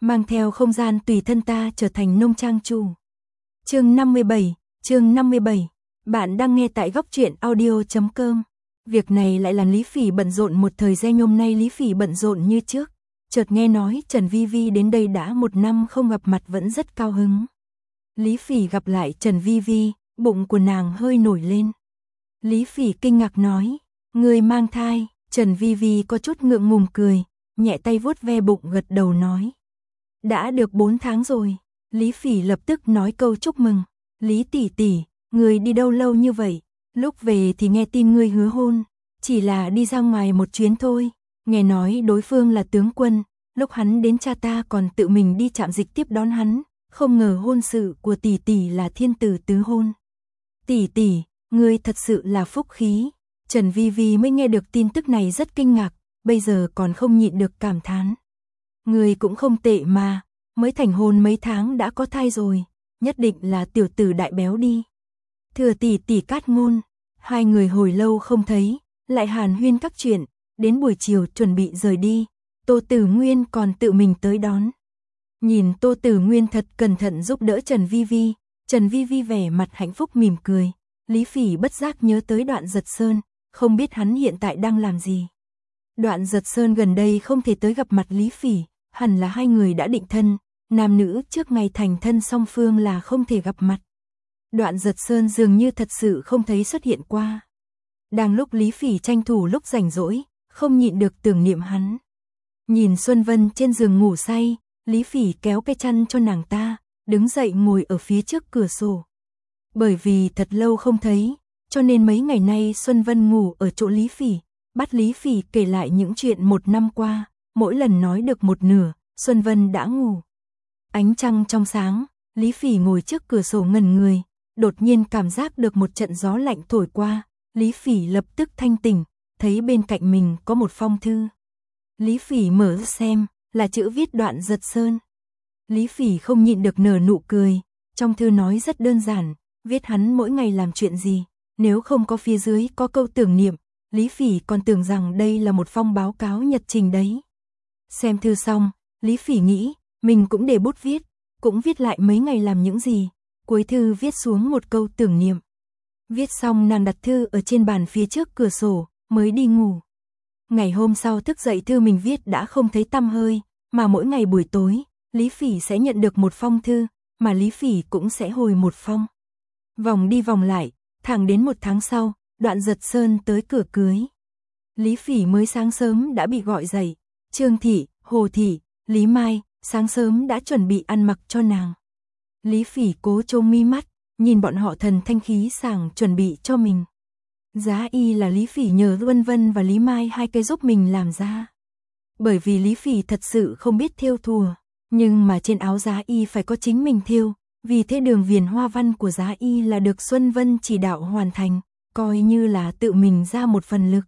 mang theo không gian tùy thân ta trở thành nông trang chủ. Chương 57, bạn đang nghe tại góc truyện audio.com. Việc này lại làm Lý Phỉ bận rộn một thời gian. Hôm nay Lý Phỉ bận rộn như trước, chợt nghe nói Trần Vi Vi đến đây đã 1 năm không gặp mặt vẫn rất cao hứng. Lý Phỉ gặp lại Trần Vi Vi, bụng của nàng hơi nổi lên. Lý Phỉ kinh ngạc nói, người mang thai. Trần Vi Vi có chút ngượng ngùng cười, nhẹ tay vuốt ve bụng gật đầu nói. Đã được 4 tháng rồi. Lý Phỉ lập tức nói câu chúc mừng. Lý tỷ tỷ, người đi đâu lâu như vậy? Lúc về thì nghe tin ngươi hứa hôn, chỉ là đi ra ngoài một chuyến thôi. Nghe nói đối phương là tướng quân, lúc hắn đến cha ta còn tự mình đi trạm dịch tiếp đón hắn, không ngờ hôn sự của tỷ tỷ là thiên tử tứ hôn. Tỷ tỷ, ngươi thật sự là phúc khí. Trần Vi Vi mới nghe được tin tức này rất kinh ngạc, bây giờ còn không nhịn được cảm thán. Ngươi cũng không tệ mà, mới thành hôn mấy tháng đã có thai rồi, nhất định là tiểu tử đại béo đi. Thừa tỷ tỷ cát ngôn, hai người hồi lâu không thấy, lại hàn huyên các chuyện, đến buổi chiều chuẩn bị rời đi, Tô Tử Nguyên còn tự mình tới đón. Nhìn Tô Tử Nguyên thật cẩn thận giúp đỡ Trần Vi Vi, Trần Vi Vi vẻ mặt hạnh phúc mỉm cười, Lý Phỉ bất giác nhớ tới Đoạn Giật Sơn, không biết hắn hiện tại đang làm gì. Đoạn Giật Sơn gần đây không thể tới gặp mặt Lý Phỉ, hẳn là hai người đã định thân, nam nữ trước ngày thành thân song phương là không thể gặp mặt. Đoạn Giật Sơn dường như thật sự không thấy xuất hiện qua. Đang lúc Lý Phỉ tranh thủ lúc rảnh rỗi, không nhịn được tưởng niệm hắn. Nhìn Xuân Vân trên giường ngủ say, Lý Phỉ kéo cái chăn cho nàng ta, đứng dậy ngồi ở phía trước cửa sổ. Bởi vì thật lâu không thấy, cho nên mấy ngày nay Xuân Vân ngủ ở chỗ Lý Phỉ, bắt Lý Phỉ kể lại những chuyện 1 năm qua, mỗi lần nói được một nửa, Xuân Vân đã ngủ. Ánh trăng trong sáng, Lý Phỉ ngồi trước cửa sổ ngẩn người, đột nhiên cảm giác được một trận gió lạnh thổi qua, Lý Phỉ lập tức thanh tỉnh, thấy bên cạnh mình có một phong thư. Lý Phỉ mở xem, là chữ viết Đoạn Giật Sơn. Lý Phỉ không nhịn được nở nụ cười, trong thư nói rất đơn giản, viết hắn mỗi ngày làm chuyện gì, nếu không có phía dưới có câu tưởng niệm, Lý Phỉ còn tưởng rằng đây là một phong báo cáo nhật trình đấy. Xem thư xong, Lý Phỉ nghĩ, mình cũng để bút viết, cũng viết lại mấy ngày làm những gì, cuối thư viết xuống một câu tưởng niệm. Viết xong nàng đặt thư ở trên bàn phía trước cửa sổ, mới đi ngủ. Ngày hôm sau thức dậy thư mình viết đã không thấy tăm hơi, mà mỗi ngày buổi tối, Lý Phỉ sẽ nhận được một phong thư, mà Lý Phỉ cũng sẽ hồi một phong. Vòng đi vòng lại, thẳng đến 1 tháng sau, Đoạn Giật Sơn tới cửa cưới. Lý Phỉ mới sáng sớm đã bị gọi dậy, Trương Thị, Hồ Thị, Lý Mai, sáng sớm đã chuẩn bị ăn mặc cho nàng. Lý Phỉ cố chôm mi mắt, nhìn bọn họ thần thanh khí sảng chuẩn bị cho mình. Giá y là Lý Phỉ nhờ Vân Vân và Lý Mai hai cái giúp mình làm ra. Bởi vì Lý Phỉ thật sự không biết thêu thùa, nhưng mà trên áo giá y phải có chính mình thêu, vì thế đường viền hoa văn của giá y là được Xuân Vân chỉ đạo hoàn thành, coi như là tự mình ra một phần lực.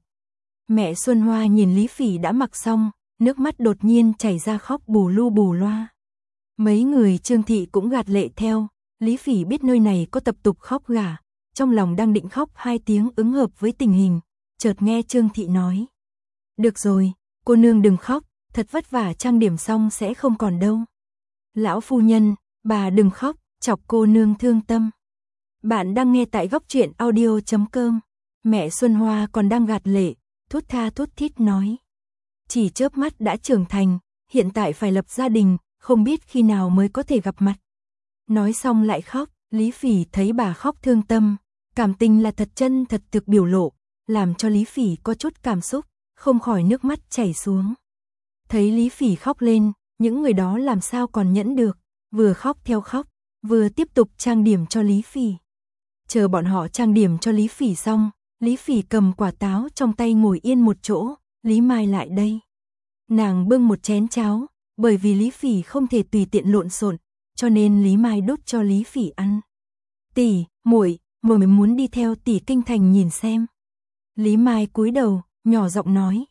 Mẹ Xuân Hoa nhìn Lý Phỉ đã mặc xong, nước mắt đột nhiên chảy ra khóc bù lu bù loa. Mấy người Trương Thị cũng gạt lệ theo, Lý Phỉ biết nơi này có tập tục khóc gả, trong lòng đang định khóc 2 tiếng ứng hợp với tình hình, chợt nghe Trương Thị nói. Được rồi, cô nương đừng khóc, thật vất vả trang điểm xong sẽ không còn đâu. Lão phu nhân, bà đừng khóc, chọc cô nương thương tâm. Bạn đang nghe tại góc truyện audio.com. Mẹ Xuân Hoa còn đang gạt lệ, thút tha thút thít nói. Chỉ chớp mắt đã trưởng thành, hiện tại phải lập gia đình, không biết khi nào mới có thể gặp mặt. Nói xong lại khóc, Lý Phỉ thấy bà khóc thương tâm, cảm tình là thật chân thật thực biểu lộ, làm cho Lý Phỉ có chút cảm xúc, không khỏi nước mắt chảy xuống. Thấy Lý Phỉ khóc lên, những người đó làm sao còn nhẫn được, vừa khóc theo khóc, vừa tiếp tục trang điểm cho Lý Phỉ. Chờ bọn họ trang điểm cho Lý Phỉ xong, Lý Phỉ cầm quả táo trong tay ngồi yên một chỗ, Lý Mai lại đây. Nàng bưng một chén cháo, bởi vì Lý Phỉ không thể tùy tiện lộn xộn, cho nên Lý Mai đút cho Lý Phỉ ăn. Tỷ, muội muốn đi theo tỷ kinh thành nhìn xem. Lý Mai cúi đầu, nhỏ giọng nói.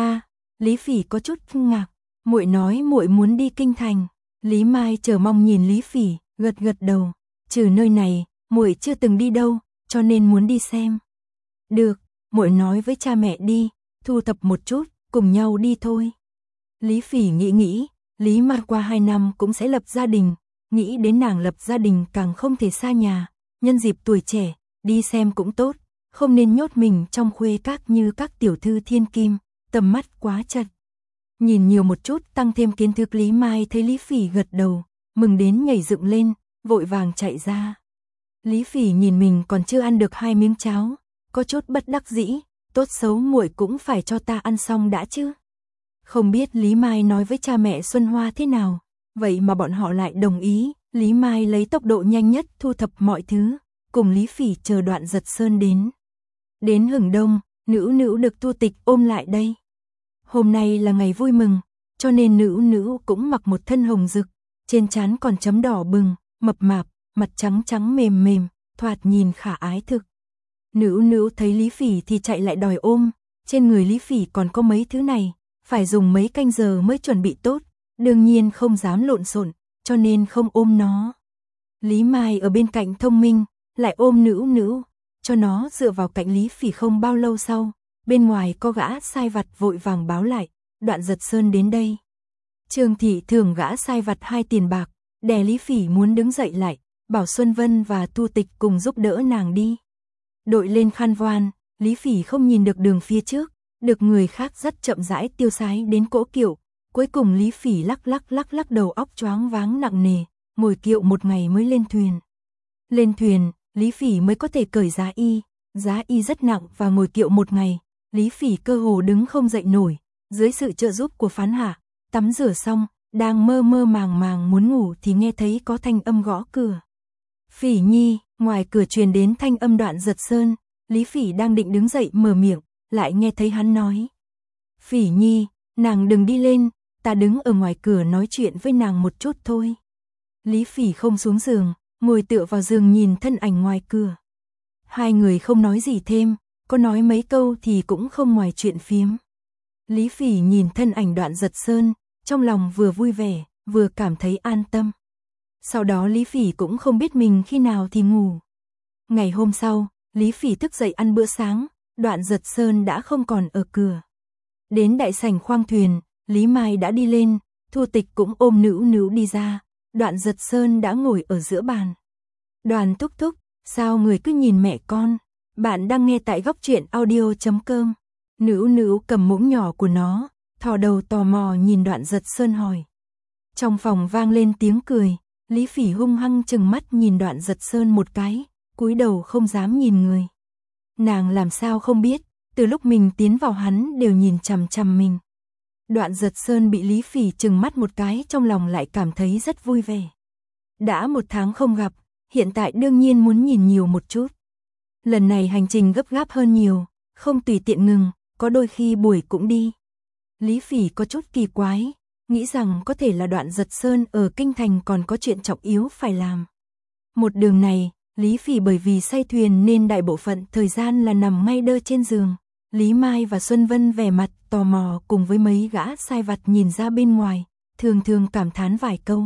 Lý Phỉ có chút kinh ngạc, muội nói muội muốn đi kinh thành. Lý Mai chờ mong nhìn Lý Phỉ, gật gật đầu, trừ nơi này, muội chưa từng đi đâu, cho nên muốn đi xem. Được, muội nói với cha mẹ đi, thu thập một chút, cùng nhau đi thôi. Lý Phỉ nghĩ nghĩ, Lý Mai qua 2 năm cũng sẽ lập gia đình, nghĩ đến nàng lập gia đình càng không thể xa nhà, nhân dịp tuổi trẻ, đi xem cũng tốt, không nên nhốt mình trong khuê các như các tiểu thư thiên kim, tầm mắt quá chật. Nhìn nhiều một chút tăng thêm kiến thức. Lý Mai thấy Lý Phỉ gật đầu, mừng đến nhảy dựng lên, vội vàng chạy ra. Lý Phỉ nhìn mình còn chưa ăn được 2 miếng cháo, có chút bất đắc dĩ, tốt xấu muội cũng phải cho ta ăn xong đã chứ. Không biết Lý Mai nói với cha mẹ Xuân Hoa thế nào, vậy mà bọn họ lại đồng ý. Lý Mai lấy tốc độ nhanh nhất thu thập mọi thứ, cùng Lý Phỉ chờ Đoạn Giật Sơn đến. Đến hừng đông, Nữu Nữu được Tu Tịch ôm lại đây. Hôm nay là ngày vui mừng, cho nên Nữu Nữu cũng mặc một thân hồng rực, trên trán còn chấm đỏ bừng, mập mạp, mặt trắng trắng mềm mềm, thoạt nhìn khả ái thực. Nữu Nữu thấy Lý Phỉ thì chạy lại đòi ôm, trên người Lý Phỉ còn có mấy thứ này, phải dùng mấy canh giờ mới chuẩn bị tốt, đương nhiên không dám lộn xộn, cho nên không ôm nó. Lý Mai ở bên cạnh thông minh, lại ôm Nữu Nữu, cho nó dựa vào cạnh Lý Phỉ. Không bao lâu sau, bên ngoài có gã sai vặt vội vàng báo lại, Đoạn Giật Sơn đến đây. Trương thị thưởng gã sai vặt 2 tiền bạc, đè Lý Phỉ muốn đứng dậy lại, bảo Xuân Vân và Tu Tịch cùng giúp đỡ nàng đi. Đội lên khăn voan, Lý Phỉ không nhìn được đường phía trước, được người khác dắt chậm rãi tiêu sái đến cỗ kiệu, cuối cùng Lý Phỉ lắc lắc đầu óc choáng váng nặng nề, ngồi kiệu một ngày mới lên thuyền. Lên thuyền, Lý Phỉ mới có thể cởi giá y rất nặng và ngồi kiệu một ngày, Lý Phỉ cơ hồ đứng không dậy nổi, dưới sự trợ giúp của phán hạ, tắm rửa xong, đang mơ mơ màng muốn ngủ thì nghe thấy có thanh âm gõ cửa. Phỉ nhi, ngoài cửa truyền đến thanh âm Đoạn Giật Sơn, Lý Phỉ đang định đứng dậy mở miệng, lại nghe thấy hắn nói. Phỉ nhi, nàng đừng đi lên, ta đứng ở ngoài cửa nói chuyện với nàng một chút thôi. Lý Phỉ không xuống giường, ngồi tựa vào giường nhìn thân ảnh ngoài cửa. Hai người không nói gì thêm, có nói mấy câu thì cũng không ngoài chuyện phiếm. Lý Phỉ nhìn thân ảnh Đoạn Giật Sơn, trong lòng vừa vui vẻ, vừa cảm thấy an tâm. Sau đó Lý Phỉ cũng không biết mình khi nào thì ngủ. Ngày hôm sau, Lý Phỉ thức dậy ăn bữa sáng, Đoạn Giật Sơn đã không còn ở cửa. Đến đại sảnh khoang thuyền, Lý Mai đã đi lên, Tu Tịch cũng ôm Nữu Nữu đi ra, Đoạn Giật Sơn đã ngồi ở giữa bàn. Đoàn thúc thúc, sao người cứ nhìn mẹ con? Bạn đang nghe tại góc truyện audio.com. Nữu Nữu cầm muỗng nhỏ của nó, thò đầu tò mò nhìn Đoạn Giật Sơn hỏi. Trong phòng vang lên tiếng cười, Lý Phỉ hung hăng trừng mắt nhìn Đoạn Giật Sơn một cái, cúi đầu không dám nhìn người. Nàng làm sao không biết, từ lúc mình tiến vào hắn đều nhìn chằm chằm mình. Đoạn Giật Sơn bị Lý Phỉ trừng mắt một cái, trong lòng lại cảm thấy rất vui vẻ. Đã 1 tháng không gặp, hiện tại đương nhiên muốn nhìn nhiều một chút. Lần này hành trình gấp gáp hơn nhiều, không tùy tiện ngừng, có đôi khi buổi cũng đi. Lý Phỉ có chút kỳ quái, nghĩ rằng có thể là Đoạn Giật Sơn ở kinh thành còn có chuyện trọng yếu phải làm. Một đường này, Lý Phỉ bởi vì say thuyền nên đại bộ phận thời gian là nằm ngay đơ trên giường. Lý Mai và Xuân Vân vẻ mặt tò mò cùng với mấy gã sai vặt nhìn ra bên ngoài, thường thường cảm thán vài câu.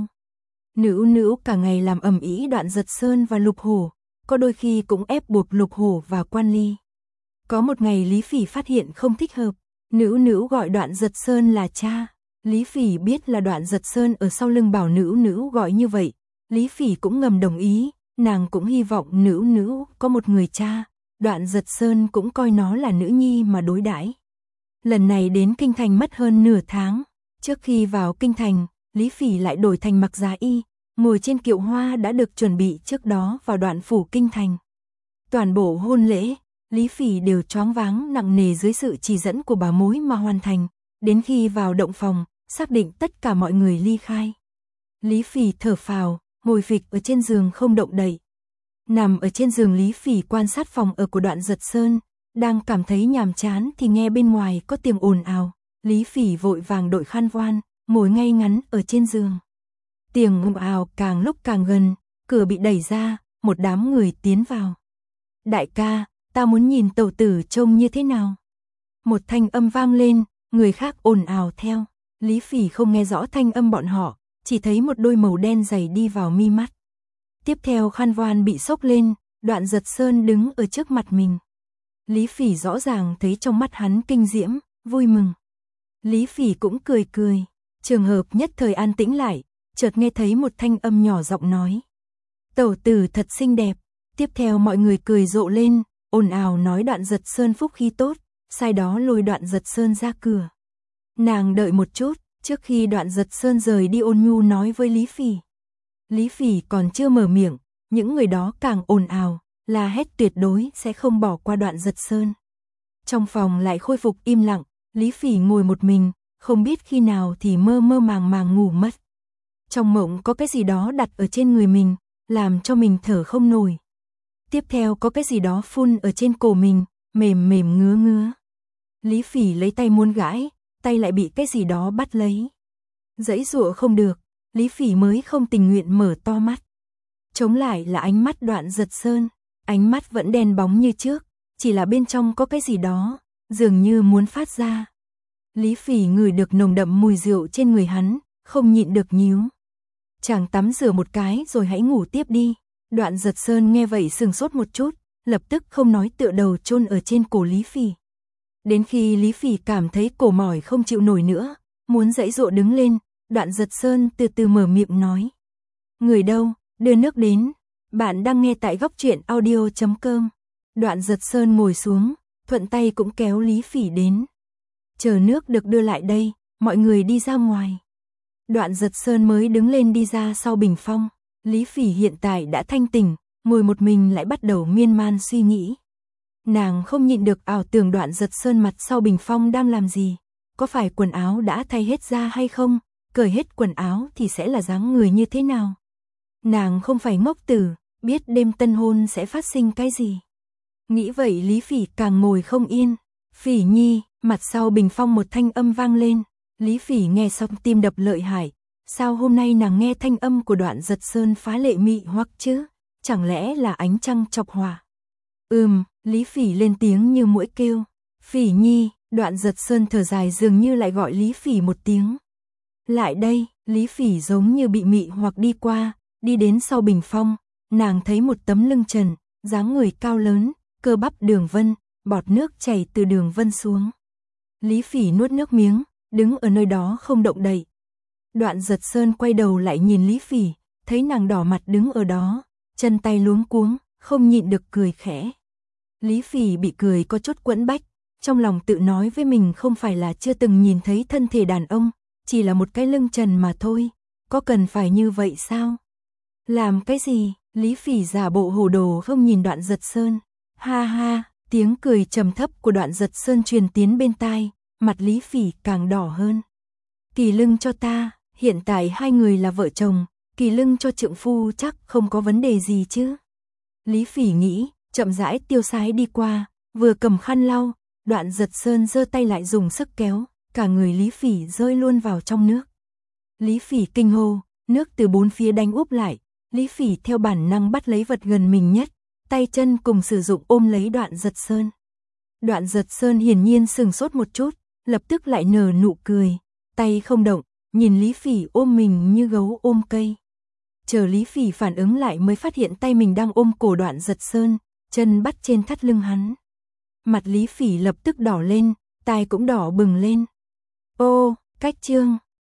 Nữu Nữu cả ngày làm ầm ĩ Đoạn Giật Sơn và Lục Hổ, có đôi khi cũng ép buộc Lục Hổ và Quan Ly. Có một ngày Lý Phỉ phát hiện không thích hợp, Nữu Nữu gọi Đoạn Giật Sơn là cha. Lý Phỉ biết là Đoạn Giật Sơn ở sau lưng bảo Nữu Nữu gọi như vậy, Lý Phỉ cũng ngầm đồng ý, nàng cũng hy vọng Nữu Nữu có một người cha. Đoạn Giật Sơn cũng coi nó là nữ nhi mà đối đãi. Lần này đến kinh thành mất hơn nửa tháng, trước khi vào kinh thành, Lý Phỉ lại đổi thành mặc giá y, ngồi trên kiệu hoa đã được chuẩn bị trước đó vào Đoạn phủ kinh thành. Toàn bộ hôn lễ, Lý Phỉ đều choáng váng nặng nề dưới sự chỉ dẫn của bà mối mà hoàn thành, đến khi vào động phòng, xác định tất cả mọi người ly khai. Lý Phỉ thở phào, ngồi phịch ở trên giường không động đậy. Nằm ở trên giường Lý Phỉ quan sát phòng ở của Đoạn Giật Sơn, đang cảm thấy nhàm chán thì nghe bên ngoài có tiếng ồn ào, Lý Phỉ vội vàng đội khăn voan, ngồi ngay ngắn ở trên giường. Tiếng ồn ào càng lúc càng gần, cửa bị đẩy ra, một đám người tiến vào. Đại ca, ta muốn nhìn tẩu tử trông như thế nào? Một thanh âm vang lên, người khác ồn ào theo, Lý Phỉ không nghe rõ thanh âm bọn họ, chỉ thấy một đôi màu đen dày đi vào mi mắt. Tiếp theo khăn voan bị xốc lên, Đoạn Giật Sơn đứng ở trước mặt mình. Lý Phỉ rõ ràng thấy trong mắt hắn kinh diễm, vui mừng. Lý Phỉ cũng cười cười, Trường hợp nhất thời an tĩnh lại, chợt nghe thấy một thanh âm nhỏ giọng nói. Tẩu tử thật xinh đẹp. Tiếp theo mọi người cười rộ lên, ồn ào nói Đoạn Giật Sơn phúc khí tốt, sai đó lôi Đoạn Giật Sơn ra cửa. Nàng đợi một chút, trước khi Đoạn Giật Sơn rời đi ôn nhu nói với Lý Phỉ. Lý Phỉ còn chưa mở miệng, những người đó càng ồn ào, la hét tuyệt đối sẽ không bỏ qua Đoạn Giật Sơn. Trong phòng lại khôi phục im lặng, Lý Phỉ ngồi một mình, không biết khi nào thì mơ mơ màng màng ngủ mất. Trong mộng có cái gì đó đặt ở trên người mình, làm cho mình thở không nổi. Tiếp theo có cái gì đó phun ở trên cổ mình, mềm mềm ngứa ngứa. Lý Phỉ lấy tay muốn gãi, tay lại bị cái gì đó bắt lấy. Giãy giụa không được, Lý Phỉ mới không tình nguyện mở to mắt. Chống lại là ánh mắt Đoạn Giật Sơn, ánh mắt vẫn đen bóng như trước, chỉ là bên trong có cái gì đó, dường như muốn phát ra. Lý Phỉ ngửi được nồng đậm mùi rượu trên người hắn, không nhịn được nhíu. Chàng tắm rửa một cái rồi hãy ngủ tiếp đi. Đoạn Giật Sơn nghe vậy sừng sốt một chút, lập tức không nói tựa đầu chôn ở trên cổ Lý Phỉ. Đến khi Lý Phỉ cảm thấy cổ mỏi không chịu nổi nữa, muốn giãy giụa đứng lên, Đoạn Giật Sơn từ từ mở miệng nói. Người đâu, đưa nước đến. Bạn đang nghe tại góc truyện audio.com. Đoạn Giật Sơn ngồi xuống, thuận tay cũng kéo Lý Phỉ đến. Chờ nước được đưa lại đây, mọi người đi ra ngoài. Đoạn Giật Sơn mới đứng lên đi ra sau bình phong. Lý Phỉ hiện tại đã thanh tỉnh, ngồi một mình lại bắt đầu miên man suy nghĩ. Nàng không nhịn được ảo tưởng Đoạn Giật Sơn mặt sau bình phong đang làm gì. Có phải quần áo đã thay hết ra hay không? Cởi hết quần áo thì sẽ là dáng người như thế nào? Nàng không phải ngốc tử, biết đêm tân hôn sẽ phát sinh cái gì. Nghĩ vậy Lý Phỉ càng ngồi không yên. Phỉ nhi, mặt sau bình phong một thanh âm vang lên. Lý Phỉ nghe xong tim đập lợi hại. Sao hôm nay nàng nghe thanh âm của Đoạn Giật Sơn phá lệ mị hoặc chứ? Chẳng lẽ là ánh trăng chọc hỏa? Lý Phỉ lên tiếng như muỗi kêu. Phỉ nhi, Đoạn Giật Sơn thở dài dường như lại gọi Lý Phỉ một tiếng. Lại đây, Lý Phỉ giống như bị mị hoặc đi qua, đi đến sau bình phong, nàng thấy một tấm lưng trần, dáng người cao lớn, cơ bắp đường vân, bọt nước chảy từ đường vân xuống. Lý Phỉ nuốt nước miếng, đứng ở nơi đó không động đậy. Đoạn Giật Sơn quay đầu lại nhìn Lý Phỉ, thấy nàng đỏ mặt đứng ở đó, chân tay luống cuống, không nhịn được cười khẽ. Lý Phỉ bị cười có chút quẫn bách, trong lòng tự nói với mình không phải là chưa từng nhìn thấy thân thể đàn ông, chỉ là một cái lưng trần mà thôi, có cần phải như vậy sao? Làm cái gì? Lý Phỉ giả bộ hồ đồ không nhìn Đoạn Giật Sơn. Ha ha, tiếng cười trầm thấp của Đoạn Giật Sơn truyền tiến bên tai, mặt Lý Phỉ càng đỏ hơn. Kỳ lưng cho ta, hiện tại hai người là vợ chồng, kỳ lưng cho trượng phu chắc không có vấn đề gì chứ. Lý Phỉ nghĩ, chậm rãi tiêu sái đi qua, vừa cầm khăn lau, Đoạn Giật Sơn giơ tay lại dùng sức kéo, cả người Lý Phỉ rơi luôn vào trong nước. Lý Phỉ kinh hô, nước từ bốn phía đánh úp lại, Lý Phỉ theo bản năng bắt lấy vật gần mình nhất, tay chân cùng sử dụng ôm lấy Đoạn Giật Sơn. Đoạn Giật Sơn hiển nhiên sừng sốt một chút, lập tức lại nở nụ cười, tay không động, nhìn Lý Phỉ ôm mình như gấu ôm cây. Chờ Lý Phỉ phản ứng lại mới phát hiện tay mình đang ôm cổ Đoạn Giật Sơn, chân bắt trên thắt lưng hắn. Mặt Lý Phỉ lập tức đỏ lên, tai cũng đỏ bừng lên. Ô, cách chương.